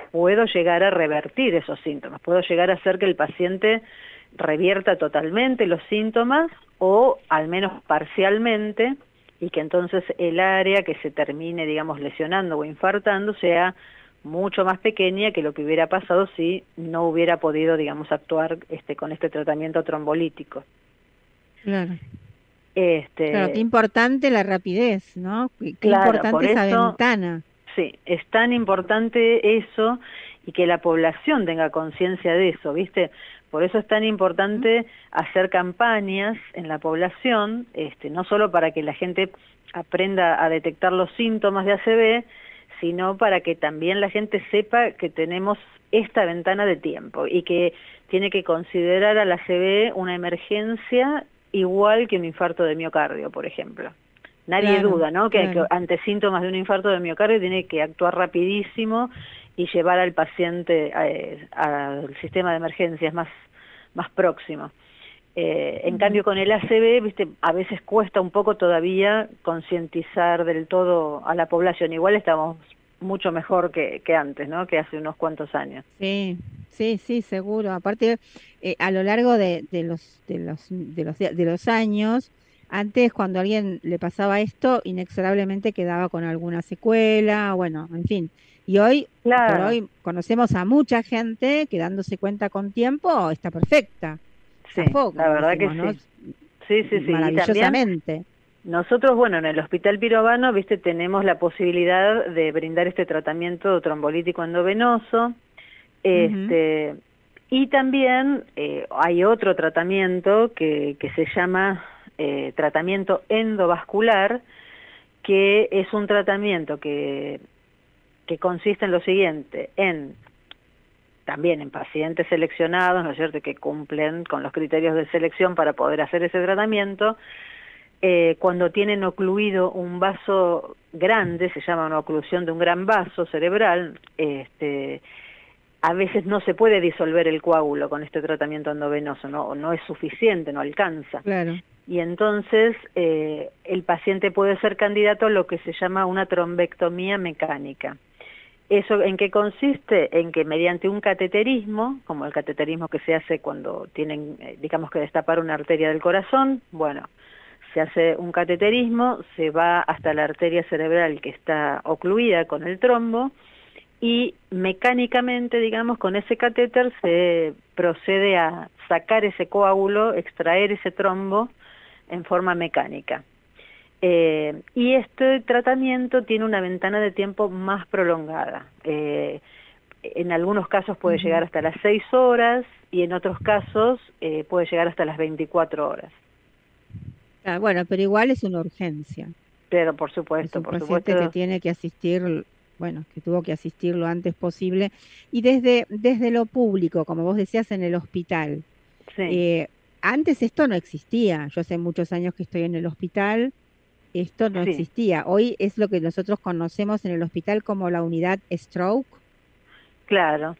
Speaker 11: puedo llegar a revertir esos síntomas, puedo llegar a hacer que el paciente revierta totalmente los síntomas o al menos parcialmente, y que entonces el área que se termine, digamos, lesionando o infartando sea mucho más pequeña que lo que hubiera pasado si no hubiera podido, digamos, actuar con este tratamiento trombolítico.
Speaker 4: Claro. Claro, qué importante la rapidez, ¿no? Qué
Speaker 11: claro,
Speaker 4: importante esa ventana.
Speaker 11: Sí, es tan importante eso y que la población tenga conciencia de eso, ¿viste? Por eso es tan importante hacer campañas en la población, no solo para que la gente aprenda a detectar los síntomas de ACV, sino para que también la gente sepa que tenemos esta ventana de tiempo y que tiene que considerar al ACV una emergencia igual que un infarto de miocardio, por ejemplo. Nadie duda, ¿no? Que ante síntomas de un infarto de miocardio tiene que actuar rapidísimo y llevar al paciente al sistema de emergencias más próximo. En cambio con el ACV, viste, a veces cuesta un poco todavía concientizar del todo a la población. Igual estamos mucho mejor que antes, ¿no? Que hace unos cuantos años.
Speaker 4: Sí, seguro. Aparte, a lo largo de los años, antes cuando a alguien le pasaba esto, inexorablemente quedaba con alguna secuela, bueno, en fin. Y hoy, por hoy, conocemos a mucha gente que dándose cuenta con tiempo está perfecta.
Speaker 11: Sí, la verdad que sí. Sí.
Speaker 4: Maravillosamente.
Speaker 11: Nosotros, bueno, en el Hospital Pirovano, viste, tenemos la posibilidad de brindar este tratamiento trombolítico endovenoso. Y también hay otro tratamiento que se llama tratamiento endovascular, que es un tratamiento que consiste en lo siguiente, también en pacientes seleccionados, ¿no es cierto?, que cumplen con los criterios de selección para poder hacer ese tratamiento. Cuando tienen ocluido un vaso grande, se llama una oclusión de un gran vaso cerebral, a veces no se puede disolver el coágulo con este tratamiento endovenoso, no es suficiente, no alcanza.
Speaker 4: Claro.
Speaker 11: Y entonces el paciente puede ser candidato a lo que se llama una trombectomía mecánica. ¿Eso en qué consiste? En que mediante un cateterismo, como el cateterismo que se hace cuando tienen, digamos, que destapar una arteria del corazón, bueno, se hace un cateterismo, se va hasta la arteria cerebral que está ocluida con el trombo y mecánicamente, digamos, con ese catéter se procede a sacar ese coágulo, extraer ese trombo en forma mecánica. Y este tratamiento tiene una ventana de tiempo más prolongada. En algunos casos puede llegar hasta las 6 horas y en otros casos puede llegar hasta las 24 horas.
Speaker 4: Bueno, pero igual es una urgencia.
Speaker 11: Pero por supuesto,
Speaker 4: por supuesto que tiene que asistir, bueno, que tuvo que asistir lo antes posible. Y desde lo público, como vos decías, en el hospital.
Speaker 11: Sí.
Speaker 4: Antes esto no existía. Yo hace muchos años que estoy en el hospital. Esto no existía. Hoy es lo que nosotros conocemos en el hospital como la unidad stroke.
Speaker 11: Claro.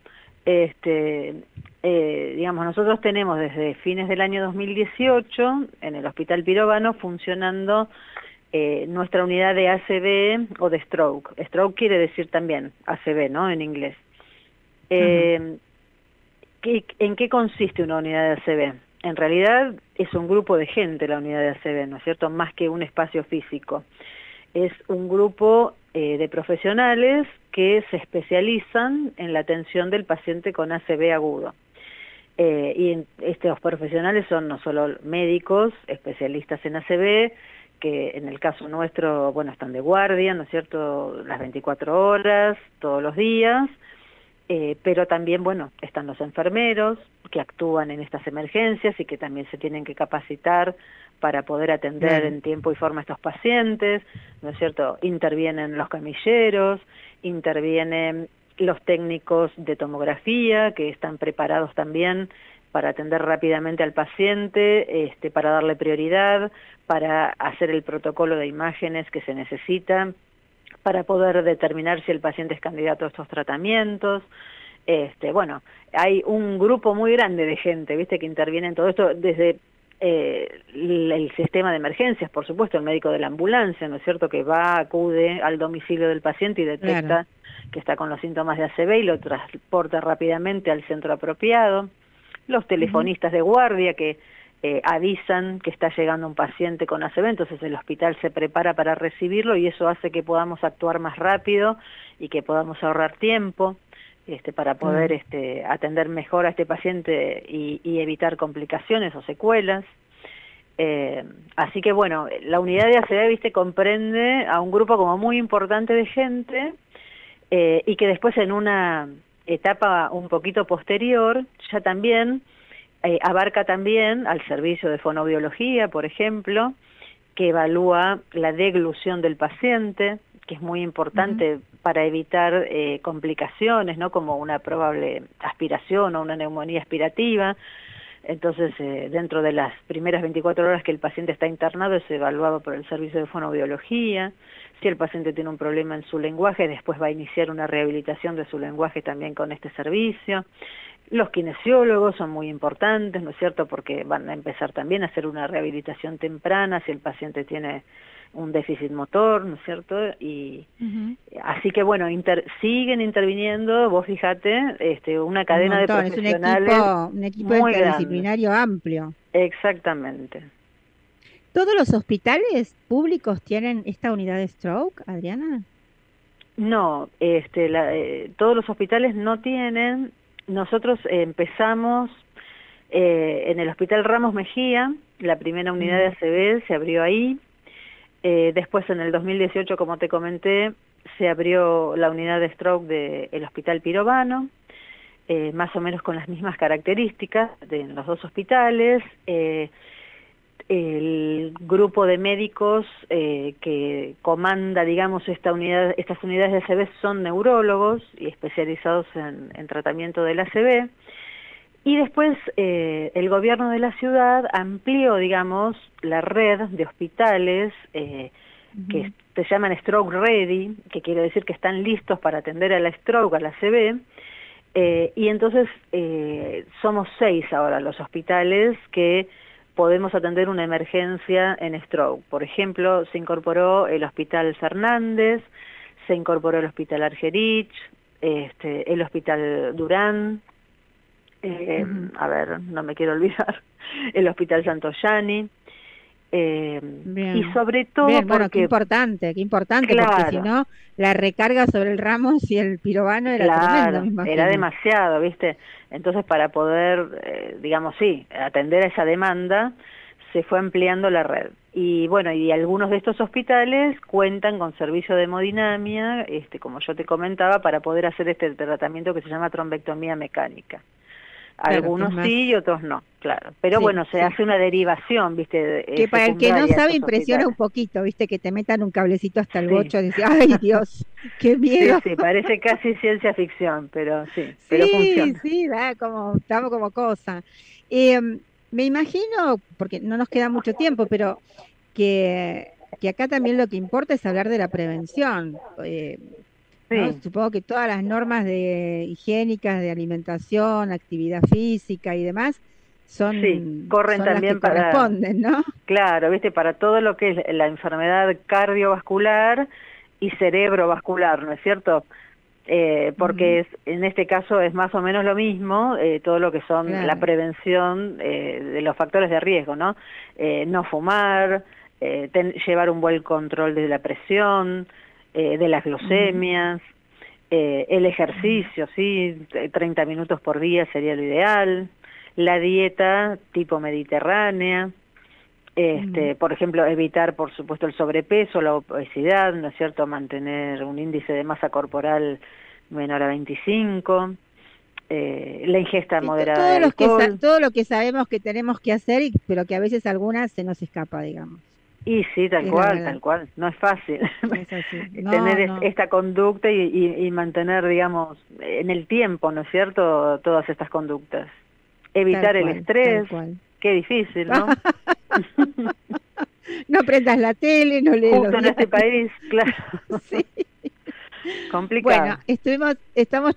Speaker 11: Digamos, nosotros tenemos desde fines del año 2018 en el Hospital Pirovano funcionando nuestra unidad de ACV o de stroke. Stroke quiere decir también ACV, ¿no? En inglés. ¿En qué consiste una unidad de ACV? En realidad es un grupo de gente la unidad de ACV, ¿no es cierto? Más que un espacio físico. Es un grupo de profesionales que se especializan en la atención del paciente con ACV agudo. Y estos profesionales son no solo médicos, especialistas en ACV, que en el caso nuestro, bueno, están de guardia, ¿no es cierto?, las 24 horas, todos los días, pero también, bueno, están los enfermeros que actúan en estas emergencias y que también se tienen que capacitar para poder atender en tiempo y forma a estos pacientes, ¿no es cierto? Intervienen los camilleros, intervienen los técnicos de tomografía que están preparados también para atender rápidamente al paciente, para darle prioridad, para hacer el protocolo de imágenes que se necesita, para poder determinar si el paciente es candidato a estos tratamientos. Bueno, hay un grupo muy grande de gente, ¿viste?, que interviene en todo esto, desde el sistema de emergencias, por supuesto, el médico de la ambulancia, ¿no es cierto?, que acude al domicilio del paciente y detecta que está con los síntomas de ACV y lo transporta rápidamente al centro apropiado. Los telefonistas de guardia que avisan que está llegando un paciente con ACV, entonces el hospital se prepara para recibirlo y eso hace que podamos actuar más rápido y que podamos ahorrar tiempo para poder atender mejor a este paciente y evitar complicaciones o secuelas. Así que bueno, la unidad de ACV, comprende a un grupo como muy importante de gente y que después en una etapa un poquito posterior ya también abarca también al servicio de fonoaudiología, por ejemplo, que evalúa la deglución del paciente, que es muy importante para evitar complicaciones, ¿no?, como una probable aspiración o una neumonía aspirativa. Entonces, dentro de las primeras 24 horas que el paciente está internado, es evaluado por el servicio de fonoaudiología. Si el paciente tiene un problema en su lenguaje, después va a iniciar una rehabilitación de su lenguaje también con este servicio. Los kinesiólogos son muy importantes, ¿no es cierto?, porque van a empezar también a hacer una rehabilitación temprana si el paciente tiene un déficit motor, ¿no es cierto? Y así que bueno, siguen interviniendo, vos fíjate, una cadena de profesionales.
Speaker 4: Es un equipo interdisciplinario amplio.
Speaker 11: Exactamente.
Speaker 4: ¿Todos los hospitales públicos tienen esta unidad de stroke, Adriana?
Speaker 11: No, todos los hospitales no tienen. Nosotros empezamos en el Hospital Ramos Mejía, la primera unidad de ACV se abrió ahí. Después en el 2018, como te comenté, se abrió la unidad de stroke del Hospital Pirovano, más o menos con las mismas características de los dos hospitales. El grupo de médicos que comanda, digamos, estas unidades de ACV son neurólogos y especializados en tratamiento del ACV. Y después el gobierno de la ciudad amplió, digamos, la red de hospitales que se llaman Stroke Ready, que quiere decir que están listos para atender a la stroke, a la ACV, y entonces somos 6 ahora los hospitales que podemos atender una emergencia en stroke. Por ejemplo, se incorporó el Hospital Fernández, se incorporó el Hospital Argerich, el Hospital Durán, a ver, no me quiero olvidar, el Hospital Santoyani, y sobre todo
Speaker 4: bueno, qué importante,
Speaker 11: claro,
Speaker 4: porque si no, la recarga sobre el Ramos y el Pirovano era tremendo, me imagino.
Speaker 11: Era demasiado, ¿viste? Entonces, para poder, digamos, atender a esa demanda, se fue ampliando la red. Y bueno, y algunos de estos hospitales cuentan con servicio de hemodinamia, como yo te comentaba, para poder hacer este tratamiento que se llama trombectomía mecánica. Algunos sí y otros no, claro. Pero bueno, se hace una derivación, ¿viste?
Speaker 4: Que para el que no sabe impresiona un poquito, ¿viste? Que te metan un cablecito hasta el bocho y decís, ¡ay, Dios! ¡Qué miedo!
Speaker 11: Sí, parece casi ciencia ficción, pero pero funciona.
Speaker 4: Sí, estamos como cosa. Me imagino, porque no nos queda mucho tiempo, pero que acá también lo que importa es hablar de la prevención. ¿No? Supongo que todas las normas higiénicas de alimentación, actividad física y demás
Speaker 11: corren
Speaker 4: son
Speaker 11: también
Speaker 4: las que corresponden, ¿no?
Speaker 11: Claro, ¿viste? Para todo lo que es la enfermedad cardiovascular y cerebrovascular, ¿no es cierto? Porque en este caso es más o menos lo mismo, todo lo que son la prevención de los factores de riesgo, ¿no? No fumar, llevar un buen control de la presión, de las glucemias, el ejercicio, 30 minutos por día sería lo ideal, la dieta tipo mediterránea, por ejemplo, evitar, por supuesto, el sobrepeso, la obesidad, ¿no es cierto?, mantener un índice de masa corporal menor a 25, la ingesta moderada de alcohol.
Speaker 4: Todo lo que sabemos que tenemos que hacer, pero que a veces algunas se nos escapa, digamos.
Speaker 11: Y sí, tal cual, no es fácil tener esta conducta y mantener, digamos, en el tiempo, ¿no es cierto?, todas estas conductas. Evitar el estrés, qué difícil, ¿no?
Speaker 4: No prendas la tele, no lees
Speaker 11: justo en este país, claro.
Speaker 4: Sí.
Speaker 11: Complicado.
Speaker 4: Bueno, estamos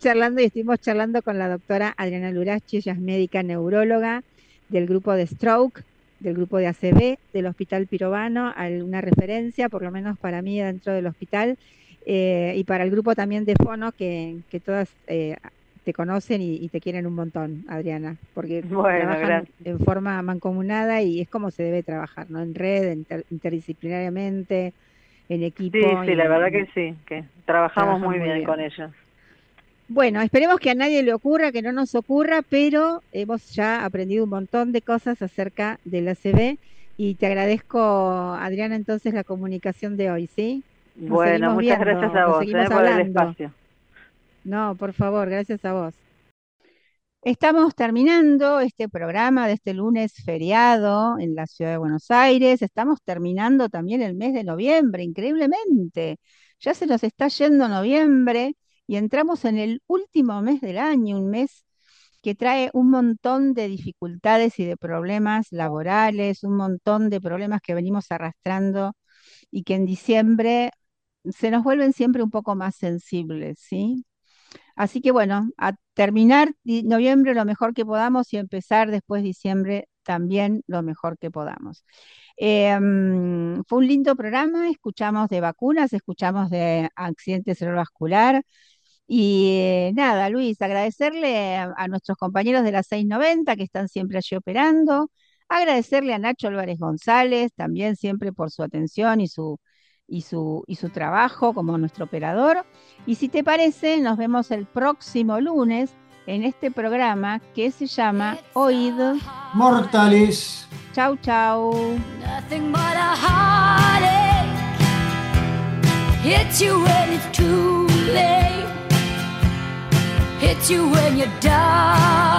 Speaker 4: charlando con la doctora Adriana Lurachi, ella es médica neuróloga del grupo de Stroke del grupo de ACB del Hospital Pirovano, una referencia, por lo menos para mí, dentro del hospital, y para el grupo también de Fono, que todas te conocen y te quieren un montón, Adriana, porque trabajan
Speaker 11: gracias.
Speaker 4: en forma mancomunada y es como se debe trabajar, ¿no? En red, interdisciplinariamente, en equipo.
Speaker 11: Sí, la verdad que sí, que trabajamos muy bien con ellos.
Speaker 4: Bueno, esperemos que a nadie le ocurra, que no nos ocurra, pero hemos ya aprendido un montón de cosas acerca del ACB y te agradezco, Adriana, entonces la comunicación de hoy, ¿sí?
Speaker 11: Bueno, muchas gracias a vos por el espacio.
Speaker 4: No, por favor, gracias a vos. Estamos terminando este programa de este lunes feriado en la ciudad de Buenos Aires. Estamos terminando también el mes de noviembre, increíblemente. Ya se nos está yendo noviembre y entramos en el último mes del año, un mes que trae un montón de dificultades y de problemas laborales, un montón de problemas que venimos arrastrando y que en diciembre se nos vuelven siempre un poco más sensibles, ¿sí? Así que bueno, a terminar noviembre lo mejor que podamos y empezar después diciembre también lo mejor que podamos. Fue un lindo programa, escuchamos de vacunas, escuchamos de accidente cerebrovascular y nada, Luis, agradecerle a nuestros compañeros de la 690 que están siempre allí operando, agradecerle a Nacho Álvarez González también siempre por su atención y su trabajo como nuestro operador. Y si te parece, nos vemos el próximo lunes en este programa que se llama Oíd
Speaker 5: Mortales.
Speaker 4: Chau, chau.
Speaker 9: Nothing but a heartache hits you when it's too late, hits you when you're done.